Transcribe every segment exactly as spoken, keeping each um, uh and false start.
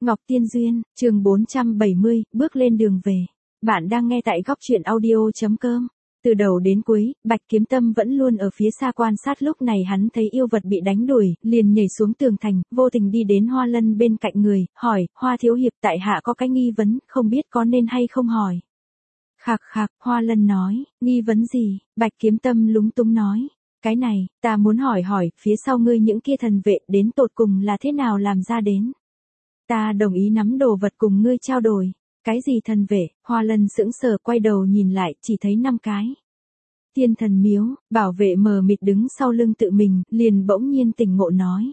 Ngọc Tiên Duyên, chương bốn trăm bảy mươi, bước lên đường về. Bạn đang nghe tại góc truyện audio chấm com. Từ đầu đến cuối, Bạch Kiếm Tâm vẫn luôn ở phía xa quan sát, lúc này hắn thấy yêu vật bị đánh đuổi, liền nhảy xuống tường thành, vô tình đi đến Hoa Lân bên cạnh người, hỏi, Hoa thiếu hiệp, tại hạ có cái nghi vấn, không biết có nên hay không hỏi. Khạc khạc, Hoa Lân nói, nghi vấn gì? Bạch Kiếm Tâm lúng túng nói, cái này, ta muốn hỏi hỏi, phía sau ngươi những kia thần vệ đến tột cùng là thế nào làm ra đến? Ta đồng ý nắm đồ vật cùng ngươi trao đổi. Cái gì thần vệ? Hoa Lân sững sờ quay đầu nhìn lại, chỉ thấy năm cái. Thiên thần miếu, bảo vệ mờ mịt đứng sau lưng tự mình, liền bỗng nhiên tỉnh ngộ nói.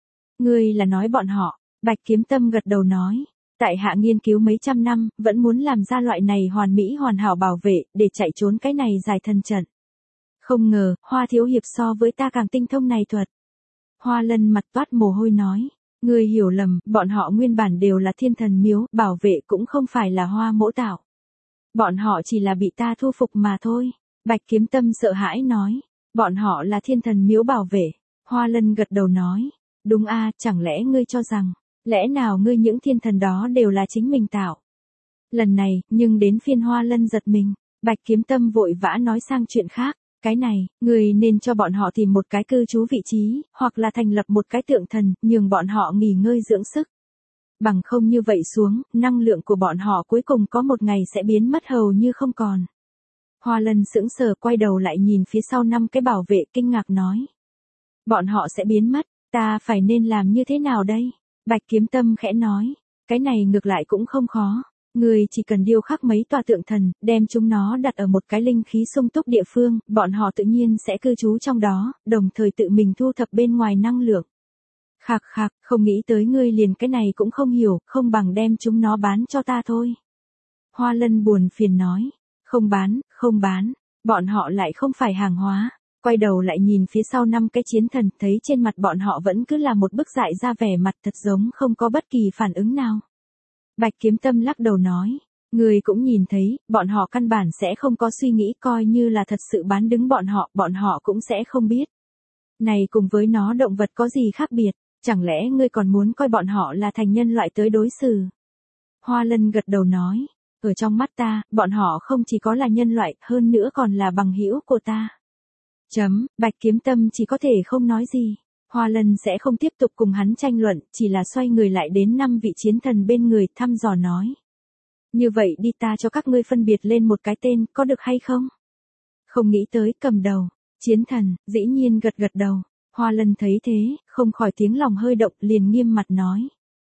Ngươi là nói bọn họ? Bạch Kiếm Tâm gật đầu nói. Tại hạ nghiên cứu mấy trăm năm, vẫn muốn làm ra loại này hoàn mỹ hoàn hảo bảo vệ, để chạy trốn cái này dài thần trận. Không ngờ, Hoa thiếu hiệp so với ta càng tinh thông này thuật. Hoa Lân mặt toát mồ hôi nói. Ngươi hiểu lầm, bọn họ nguyên bản đều là thiên thần miếu, bảo vệ cũng không phải là Hoa mỗ tạo. Bọn họ chỉ là bị ta thu phục mà thôi. Bạch Kiếm Tâm sợ hãi nói. Bọn họ là thiên thần miếu bảo vệ. Hoa Lân gật đầu nói. Đúng a, chẳng lẽ ngươi cho rằng, lẽ nào ngươi những thiên thần đó đều là chính mình tạo. Lần này, nhưng đến phiên Hoa Lân giật mình. Bạch Kiếm Tâm vội vã nói sang chuyện khác. Cái này, người nên cho bọn họ tìm một cái cư trú vị trí, hoặc là thành lập một cái tượng thần, nhường bọn họ nghỉ ngơi dưỡng sức. Bằng không như vậy xuống, năng lượng của bọn họ cuối cùng có một ngày sẽ biến mất hầu như không còn. Hoa Lân sững sờ quay đầu lại nhìn phía sau năm cái bảo vệ kinh ngạc nói. Bọn họ sẽ biến mất, ta phải nên làm như thế nào đây? Bạch Kiếm Tâm khẽ nói, cái này ngược lại cũng không khó. Người chỉ cần điêu khắc mấy tòa tượng thần, đem chúng nó đặt ở một cái linh khí sung túc địa phương, bọn họ tự nhiên sẽ cư trú trong đó, đồng thời tự mình thu thập bên ngoài năng lượng. Khạc khạc, không nghĩ tới ngươi liền cái này cũng không hiểu, không bằng đem chúng nó bán cho ta thôi. Hoa Lân buồn phiền nói, không bán, không bán, bọn họ lại không phải hàng hóa. Quay đầu lại nhìn phía sau năm cái chiến thần, thấy trên mặt bọn họ vẫn cứ là một bức dại ra vẻ mặt thật giống không có bất kỳ phản ứng nào. Bạch Kiếm Tâm lắc đầu nói, người cũng nhìn thấy, bọn họ căn bản sẽ không có suy nghĩ, coi như là thật sự bán đứng bọn họ, bọn họ cũng sẽ không biết. Này cùng với nó động vật có gì khác biệt, chẳng lẽ ngươi còn muốn coi bọn họ là thành nhân loại tới đối xử? Hoa Lân gật đầu nói, ở trong mắt ta, bọn họ không chỉ có là nhân loại, hơn nữa còn là bằng hữu của ta. Chấm, Bạch Kiếm Tâm chỉ có thể không nói gì. Hoa Lân sẽ không tiếp tục cùng hắn tranh luận, chỉ là xoay người lại đến năm vị chiến thần bên người, thăm dò nói. Như vậy đi, ta cho các ngươi phân biệt lên một cái tên, có được hay không? Không nghĩ tới, cầm đầu. Chiến thần, dĩ nhiên gật gật đầu. Hoa Lân thấy thế, không khỏi tiếng lòng hơi động, liền nghiêm mặt nói.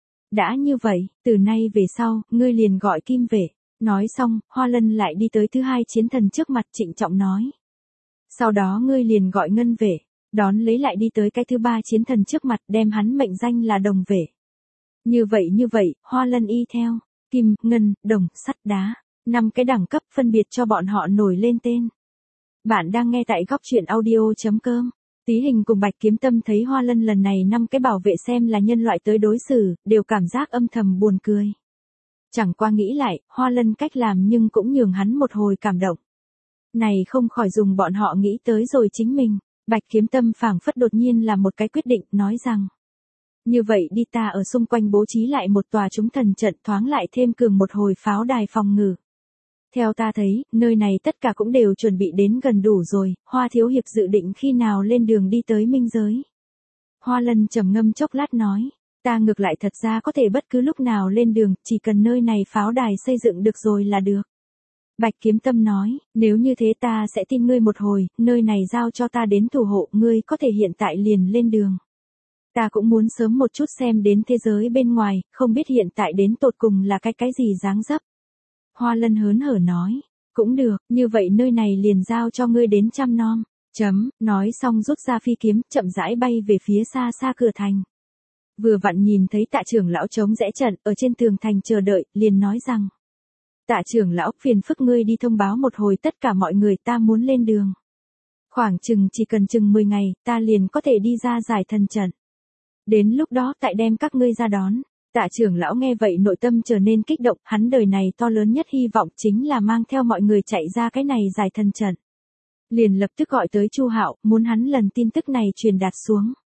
Đã như vậy, từ nay về sau, ngươi liền gọi Kim Vệ. Nói xong, Hoa Lân lại đi tới thứ hai chiến thần trước mặt, trịnh trọng nói. Sau đó ngươi liền gọi Ngân Vệ. Đón lấy lại đi tới cái thứ ba chiến thần trước mặt, đem hắn mệnh danh là Đồng Vệ. Như vậy như vậy, Hoa Lân y theo, kim, ngân, đồng, sắt, đá, năm cái đẳng cấp phân biệt cho bọn họ nổi lên tên. Bạn đang nghe tại góc truyện audio chấm com. Tí Hình cùng Bạch Kiếm Tâm thấy Hoa Lân lần này năm cái bảo vệ xem là nhân loại tới đối xử, đều cảm giác âm thầm buồn cười. Chẳng qua nghĩ lại, Hoa Lân cách làm nhưng cũng nhường hắn một hồi cảm động. Này không khỏi dùng bọn họ nghĩ tới rồi chính mình. Bạch Kiếm Tâm phảng phất đột nhiên là một cái quyết định, nói rằng. Như vậy đi, ta ở xung quanh bố trí lại một tòa chúng thần trận, thoáng lại thêm cường một hồi pháo đài phòng ngự. Theo ta thấy, nơi này tất cả cũng đều chuẩn bị đến gần đủ rồi, Hoa thiếu hiệp dự định khi nào lên đường đi tới minh giới. Hoa Lân trầm ngâm chốc lát nói, ta ngược lại thật ra có thể bất cứ lúc nào lên đường, chỉ cần nơi này pháo đài xây dựng được rồi là được. Bạch Kiếm Tâm nói, nếu như thế ta sẽ tin ngươi một hồi, nơi này giao cho ta đến thủ hộ, ngươi có thể hiện tại liền lên đường. Ta cũng muốn sớm một chút xem đến thế giới bên ngoài, không biết hiện tại đến tột cùng là cái cái gì dáng dấp. Hoa Lân hớn hở nói, cũng được, như vậy nơi này liền giao cho ngươi đến chăm nom. Chấm, nói xong rút ra phi kiếm, chậm rãi bay về phía xa xa cửa thành. Vừa vặn nhìn thấy Tạ trưởng lão trống rẽ trận, ở trên tường thành chờ đợi, liền nói rằng. Tạ trưởng lão, phiền phức ngươi đi thông báo một hồi tất cả mọi người, ta muốn lên đường. Khoảng chừng chỉ cần chừng mười ngày, ta liền có thể đi ra giải thần trận. Đến lúc đó tại đem các ngươi ra đón. Tạ trưởng lão nghe vậy nội tâm trở nên kích động, hắn đời này to lớn nhất hy vọng chính là mang theo mọi người chạy ra cái này giải thần trận. Liền lập tức gọi tới Chu Hạo, muốn hắn lần tin tức này truyền đạt xuống.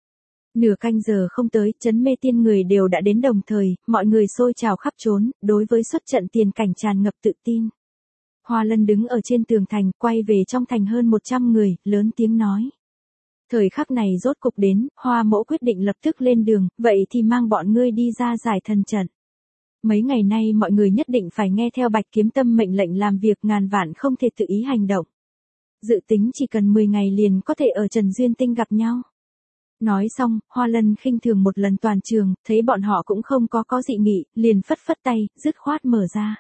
Nửa canh giờ không tới, trấn Mê Tiên người đều đã đến đồng thời, mọi người xôi trào khắp trốn, đối với xuất trận tiền cảnh tràn ngập tự tin. Hoa Lân đứng ở trên tường thành, quay về trong thành hơn một trăm người, lớn tiếng nói. Thời khắc này rốt cục đến, Hoa mẫu quyết định lập tức lên đường, vậy thì mang bọn ngươi đi ra giải thần trận. Mấy ngày nay mọi người nhất định phải nghe theo Bạch Kiếm Tâm mệnh lệnh làm việc, ngàn vạn không thể tự ý hành động. Dự tính chỉ cần mười ngày liền có thể ở Trần Duyên Tinh gặp nhau. Nói xong, Hoa Lân khinh thường một lần toàn trường, thấy bọn họ cũng không có có dị nghị, liền phất phất tay, dứt khoát mở ra.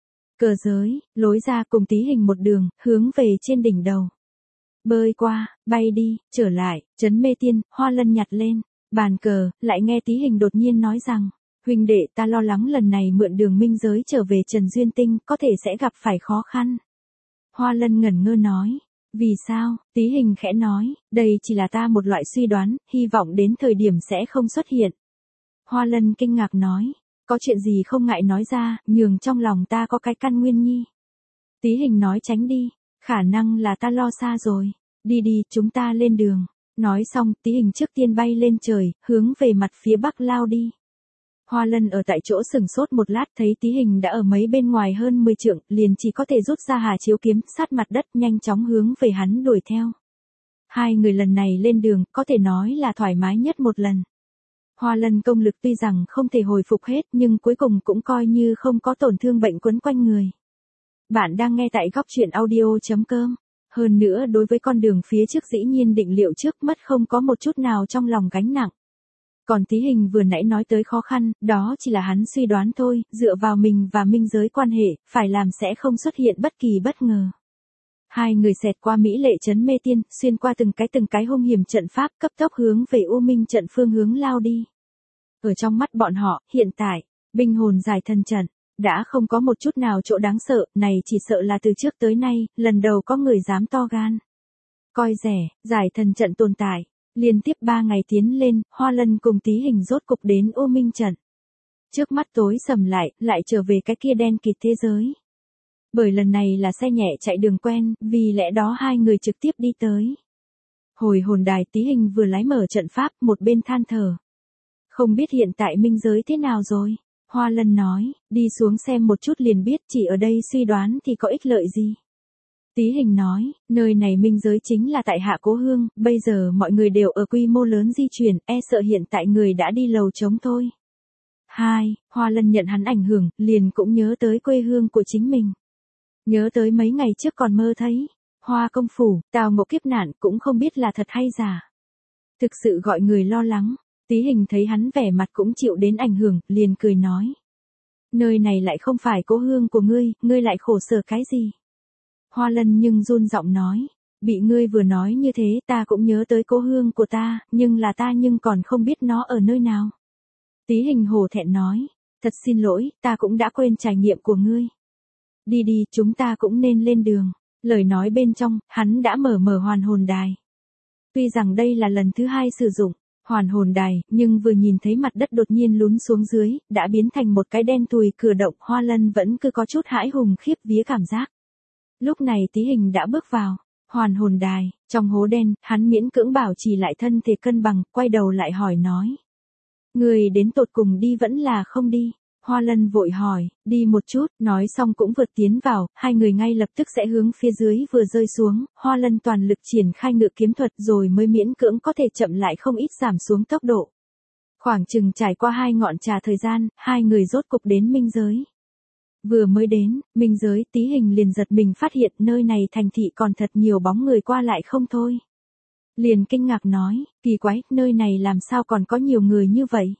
Cờ giới, lối ra cùng Tí Hình một đường, hướng về trên đỉnh đầu. Bơi qua, bay đi, trở lại, trấn Mê Tiên, Hoa Lân nhặt lên, bàn cờ, lại nghe Tí Hình đột nhiên nói rằng, huynh đệ ta lo lắng lần này mượn đường minh giới trở về Trần Duyên Tinh, có thể sẽ gặp phải khó khăn. Hoa Lân ngẩn ngơ nói, vì sao, Tí Hình khẽ nói, đây chỉ là ta một loại suy đoán, hy vọng đến thời điểm sẽ không xuất hiện. Hoa Lân kinh ngạc nói, có chuyện gì không ngại nói ra, nhường trong lòng ta có cái căn nguyên nhi. Tí Hình nói tránh đi, khả năng là ta lo xa rồi, đi đi, chúng ta lên đường. Nói xong, Tí Hình trước tiên bay lên trời, hướng về mặt phía bắc lao đi. Hoa Lân ở tại chỗ sừng sốt một lát, thấy Tí Hình đã ở mấy bên ngoài hơn mười trượng, liền chỉ có thể rút ra Hà Chiếu kiếm, sát mặt đất, nhanh chóng hướng về hắn đuổi theo. Hai người lần này lên đường, có thể nói là thoải mái nhất một lần. Hoa Lân công lực tuy rằng không thể hồi phục hết, nhưng cuối cùng cũng coi như không có tổn thương bệnh quấn quanh người. Bạn đang nghe tại góc truyện audio chấm com. Hơn nữa đối với con đường phía trước dĩ nhiên định liệu trước mất không có một chút nào trong lòng gánh nặng. Còn Tí Hình vừa nãy nói tới khó khăn, đó chỉ là hắn suy đoán thôi, dựa vào mình và minh giới quan hệ, phải làm sẽ không xuất hiện bất kỳ bất ngờ. Hai người xẹt qua Mỹ Lệ trấn Mê Tiên, xuyên qua từng cái từng cái hung hiểm trận pháp, cấp tốc hướng về U Minh trận phương hướng lao đi. Ở trong mắt bọn họ, hiện tại, binh hồn giải thần trận, đã không có một chút nào chỗ đáng sợ, này chỉ sợ là từ trước tới nay, lần đầu có người dám to gan. Coi rẻ, giải thần trận tồn tại. Liên tiếp ba ngày tiến lên, Hoa Lân cùng Tí Hình rốt cục đến U Minh trận. Trước mắt tối sầm lại, lại trở về cái kia đen kịt thế giới. Bởi lần này là xe nhẹ chạy đường quen, vì lẽ đó hai người trực tiếp đi tới. Hồi hồn đài, Tí Hình vừa lái mở trận pháp, một bên than thở. Không biết hiện tại minh giới thế nào rồi? Hoa Lân nói, đi xuống xem một chút liền biết, chỉ ở đây suy đoán thì có ích lợi gì. Tí Hình nói, nơi này minh giới chính là tại Hạ Cố Hương, bây giờ mọi người đều ở quy mô lớn di chuyển, e sợ hiện tại người đã đi lầu trống thôi. Hai, Hoa Lân nhận hắn ảnh hưởng, liền cũng nhớ tới quê hương của chính mình. Nhớ tới mấy ngày trước còn mơ thấy, Hoa công phủ, tao ngộ kiếp nạn cũng không biết là thật hay giả. Thực sự gọi người lo lắng, Tí Hình thấy hắn vẻ mặt cũng chịu đến ảnh hưởng, liền cười nói. Nơi này lại không phải cố hương của ngươi, ngươi lại khổ sở cái gì? Hoa Lân nhưng run giọng nói, bị ngươi vừa nói như thế ta cũng nhớ tới cố hương của ta, nhưng là ta nhưng còn không biết nó ở nơi nào. Tí Hình hổ thẹn nói, thật xin lỗi, ta cũng đã quên trải nghiệm của ngươi. Đi đi, chúng ta cũng nên lên đường. Lời nói bên trong, hắn đã mở mở hoàn hồn đài. Tuy rằng đây là lần thứ hai sử dụng hoàn hồn đài, nhưng vừa nhìn thấy mặt đất đột nhiên lún xuống dưới, đã biến thành một cái đen tùi cửa động, Hoa Lân vẫn cứ có chút hãi hùng khiếp vía cảm giác. Lúc này Tí Hình đã bước vào hoàn hồn đài, trong hố đen, hắn miễn cưỡng bảo trì lại thân thể cân bằng, quay đầu lại hỏi nói. Người đến tột cùng đi vẫn là không đi? Hoa Lân vội hỏi, đi một chút, nói xong cũng vượt tiến vào, hai người ngay lập tức sẽ hướng phía dưới vừa rơi xuống, Hoa Lân toàn lực triển khai ngự kiếm thuật rồi mới miễn cưỡng có thể chậm lại không ít giảm xuống tốc độ. Khoảng chừng trải qua hai ngọn trà thời gian, hai người rốt cục đến minh giới. Vừa mới đến, minh giới, Tí Hình liền giật mình phát hiện nơi này thành thị còn thật nhiều bóng người qua lại không thôi. Liền kinh ngạc nói, kỳ quái, nơi này làm sao còn có nhiều người như vậy?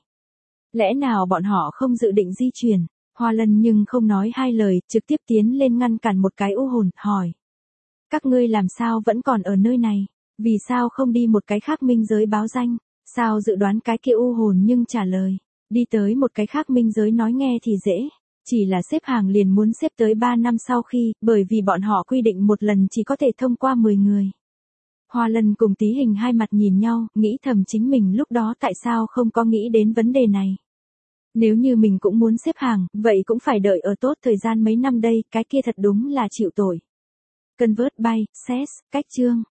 Lẽ nào bọn họ không dự định di chuyển? Hoa Lân nhưng không nói hai lời, trực tiếp tiến lên ngăn cản một cái u hồn, hỏi. Các ngươi làm sao vẫn còn ở nơi này? Vì sao không đi một cái khác minh giới báo danh? Sao dự đoán cái kia u hồn nhưng trả lời. Đi tới một cái khác minh giới nói nghe thì dễ. Chỉ là xếp hàng liền muốn xếp tới ba năm sau khi, bởi vì bọn họ quy định một lần chỉ có thể thông qua mười người. Hoa Lân cùng Tí Hình hai mặt nhìn nhau, nghĩ thầm chính mình lúc đó tại sao không có nghĩ đến vấn đề này. Nếu như mình cũng muốn xếp hàng, vậy cũng phải đợi ở tốt thời gian mấy năm đây, cái kia thật đúng là chịu tội. Convert by, Sess, cách chương.